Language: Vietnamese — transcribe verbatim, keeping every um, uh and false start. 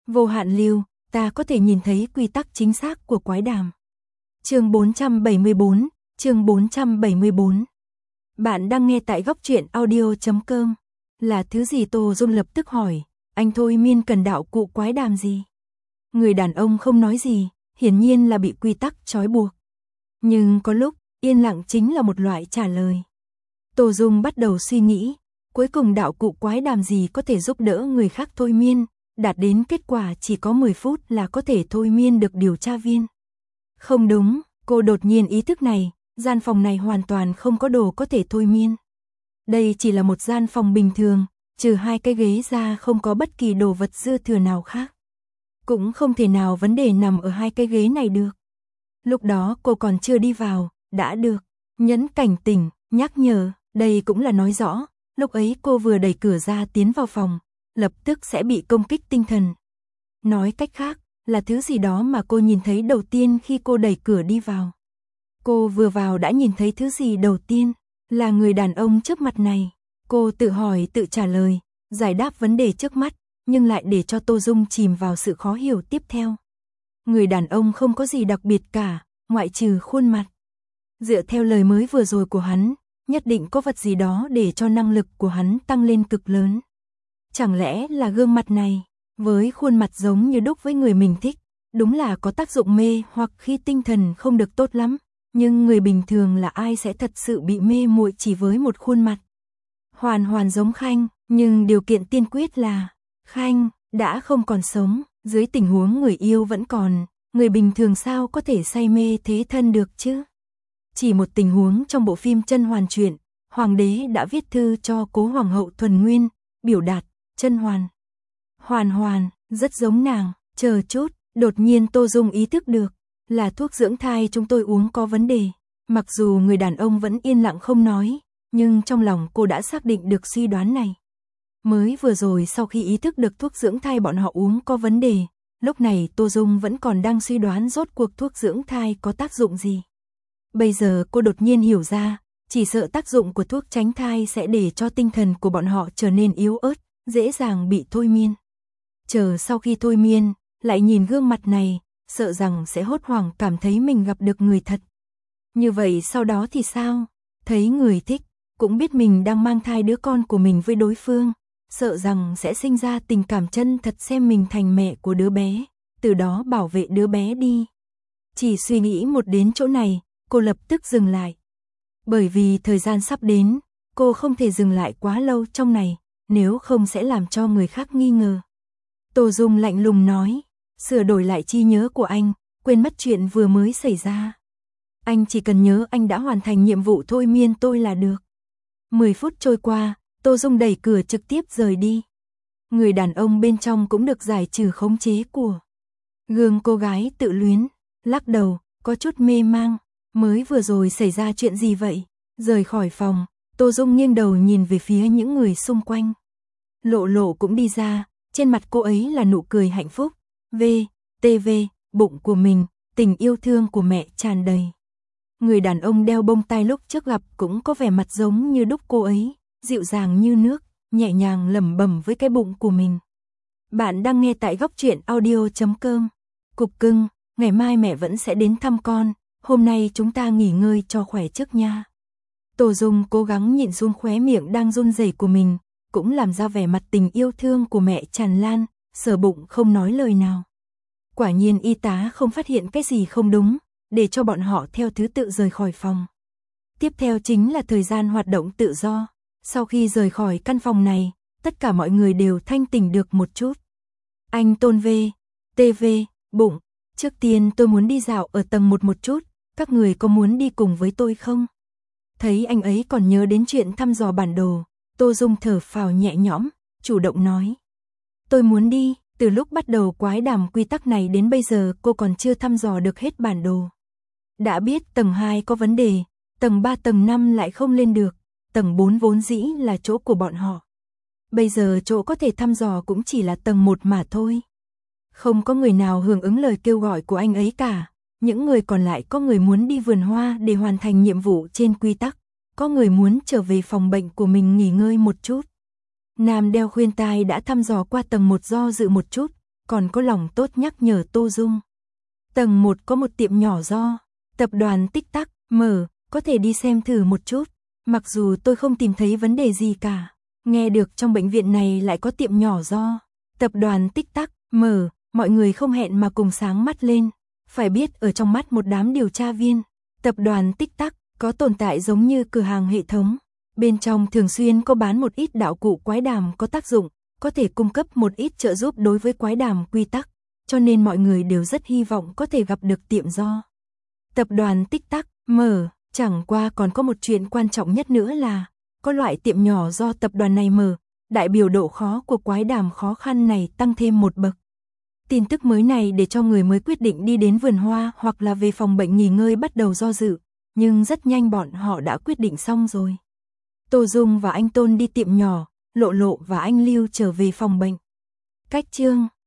Vô hạn lưu, ta có thể nhìn thấy quy tắc chính xác của quái đàm. Chương bốn trăm bảy mươi bốn, chương bốn trăm bảy mươi bốn. Bạn đang nghe tại góc truyện audio chấm com. Là thứ gì? Tô Dung lập tức hỏi, anh thôi miên cần đạo cụ quái đàm gì? Người đàn ông không nói gì, hiển nhiên là bị quy tắc trói buộc. Nhưng có lúc, yên lặng chính là một loại trả lời. Tô Dung bắt đầu suy nghĩ, cuối cùng đạo cụ quái đàm gì có thể giúp đỡ người khác thôi miên, đạt đến kết quả chỉ có mười phút là có thể thôi miên được điều tra viên. Không đúng, cô đột nhiên ý thức này, gian phòng này hoàn toàn không có đồ có thể thôi miên. Đây chỉ là một gian phòng bình thường, trừ hai cái ghế ra không có bất kỳ đồ vật dư thừa nào khác. Cũng không thể nào vấn đề nằm ở hai cái ghế này được. Lúc đó cô còn chưa đi vào, đã được nhấn cảnh tỉnh, nhắc nhở, đây cũng là nói rõ, lúc ấy cô vừa đẩy cửa ra tiến vào phòng, lập tức sẽ bị công kích tinh thần. Nói cách khác, là thứ gì đó mà cô nhìn thấy đầu tiên khi cô đẩy cửa đi vào. Cô vừa vào đã nhìn thấy thứ gì đầu tiên, là người đàn ông trước mặt này. Cô tự hỏi tự trả lời, giải đáp vấn đề trước mắt, nhưng lại để cho Tô Dung chìm vào sự khó hiểu tiếp theo. Người đàn ông không có gì đặc biệt cả, ngoại trừ khuôn mặt. Dựa theo lời mới vừa rồi của hắn, nhất định có vật gì đó để cho năng lực của hắn tăng lên cực lớn. Chẳng lẽ là gương mặt này, với khuôn mặt giống như đúc với người mình thích, đúng là có tác dụng mê hoặc khi tinh thần không được tốt lắm, nhưng người bình thường là ai sẽ thật sự bị mê muội chỉ với một khuôn mặt. Hoàn hoàn giống Khanh, nhưng điều kiện tiên quyết là Khanh đã không còn sống, dưới tình huống người yêu vẫn còn, người bình thường sao có thể say mê thế thân được chứ? Chỉ một tình huống trong bộ phim Chân Hoàn truyện, hoàng đế đã viết thư cho cố hoàng hậu Thuần Nguyên, biểu đạt, Chân Hoàn. Hoàn hoàn, rất giống nàng, chờ chút, đột nhiên Tô Dung ý thức được, là thuốc dưỡng thai chúng tôi uống có vấn đề. Mặc dù người đàn ông vẫn yên lặng không nói, nhưng trong lòng cô đã xác định được suy đoán này. Mới vừa rồi sau khi ý thức được thuốc dưỡng thai bọn họ uống có vấn đề, lúc này Tô Dung vẫn còn đang suy đoán rốt cuộc thuốc dưỡng thai có tác dụng gì. Bây giờ cô đột nhiên hiểu ra, chỉ sợ tác dụng của thuốc tránh thai sẽ để cho tinh thần của bọn họ trở nên yếu ớt, dễ dàng bị thôi miên. Chờ sau khi thôi miên, lại nhìn gương mặt này, sợ rằng sẽ hốt hoảng cảm thấy mình gặp được người thật. Như vậy sau đó thì sao? Thấy người thích, cũng biết mình đang mang thai đứa con của mình với đối phương, sợ rằng sẽ sinh ra tình cảm chân thật xem mình thành mẹ của đứa bé, từ đó bảo vệ đứa bé đi. Chỉ suy nghĩ một đến chỗ này, cô lập tức dừng lại. Bởi vì thời gian sắp đến, cô không thể dừng lại quá lâu trong này, nếu không sẽ làm cho người khác nghi ngờ. Tô Dung lạnh lùng nói, sửa đổi lại trí nhớ của anh, quên mất chuyện vừa mới xảy ra. Anh chỉ cần nhớ anh đã hoàn thành nhiệm vụ thôi miên tôi là được. mười phút trôi qua, Tô Dung đẩy cửa trực tiếp rời đi. Người đàn ông bên trong cũng được giải trừ khống chế của. Gương cô gái tự luyến, lắc đầu, có chút mê mang. Mới vừa rồi xảy ra chuyện gì vậy? Rời khỏi phòng, Tô Dung nghiêng đầu nhìn về phía những người xung quanh. Lộ Lộ cũng đi ra, trên mặt cô ấy là nụ cười hạnh phúc. V, tê vê, bụng của mình, tình yêu thương của mẹ tràn đầy. Người đàn ông đeo bông tai lúc trước gặp cũng có vẻ mặt giống như đúc cô ấy, dịu dàng như nước, nhẹ nhàng lẩm bẩm với cái bụng của mình. Bạn đang nghe tại góc truyện audio chấm com. Cục cưng, ngày mai mẹ vẫn sẽ đến thăm con, hôm nay chúng ta nghỉ ngơi cho khỏe trước nha. Tô Dung cố gắng nhịn xuống khóe miệng đang run rẩy của mình, cũng làm ra vẻ mặt tình yêu thương của mẹ tràn lan, sờ bụng không nói lời nào. Quả nhiên y tá không phát hiện cái gì không đúng, để cho bọn họ theo thứ tự rời khỏi phòng. Tiếp theo chính là thời gian hoạt động tự do. Sau khi rời khỏi căn phòng này, tất cả mọi người đều thanh tỉnh được một chút. Anh Tôn V, tê vê, bụng, trước tiên tôi muốn đi dạo ở tầng một một chút, các người có muốn đi cùng với tôi không? Thấy anh ấy còn nhớ đến chuyện thăm dò bản đồ, Tô Dung thở phào nhẹ nhõm, chủ động nói. Tôi muốn đi, từ lúc bắt đầu quái đàm quy tắc này đến bây giờ cô còn chưa thăm dò được hết bản đồ. Đã biết tầng hai có vấn đề, tầng ba tầng năm lại không lên được, tầng bốn vốn dĩ là chỗ của bọn họ. Bây giờ chỗ có thể thăm dò cũng chỉ là tầng một mà thôi. Không có người nào hưởng ứng lời kêu gọi của anh ấy cả. Những người còn lại có người muốn đi vườn hoa để hoàn thành nhiệm vụ trên quy tắc, có người muốn trở về phòng bệnh của mình nghỉ ngơi một chút. Nam đeo khuyên tai đã thăm dò qua tầng một do dự một chút, còn có lòng tốt nhắc nhở Tô Dung. Tầng một có một tiệm nhỏ do tập đoàn Tích Tắc mở, có thể đi xem thử một chút. Mặc dù tôi không tìm thấy vấn đề gì cả, nghe được trong bệnh viện này lại có tiệm nhỏ do tập đoàn Tích Tắc mở, mọi người không hẹn mà cùng sáng mắt lên. Phải biết ở trong mắt một đám điều tra viên, tập đoàn Tích Tắc có tồn tại giống như cửa hàng hệ thống. Bên trong thường xuyên có bán một ít đạo cụ quái đàm có tác dụng, có thể cung cấp một ít trợ giúp đối với quái đàm quy tắc, cho nên mọi người đều rất hy vọng có thể gặp được tiệm do tập đoàn Tích Tắc mở. Chẳng qua còn có một chuyện quan trọng nhất nữa là, có loại tiệm nhỏ do tập đoàn này mở, đại biểu độ khó của quái đàm khó khăn này tăng thêm một bậc. Tin tức mới này để cho người mới quyết định đi đến vườn hoa hoặc là về phòng bệnh nghỉ ngơi bắt đầu do dự, nhưng rất nhanh bọn họ đã quyết định xong rồi. Tô Dung và anh Tôn đi tiệm nhỏ, Lộ Lộ và anh Lưu trở về phòng bệnh. Cách chương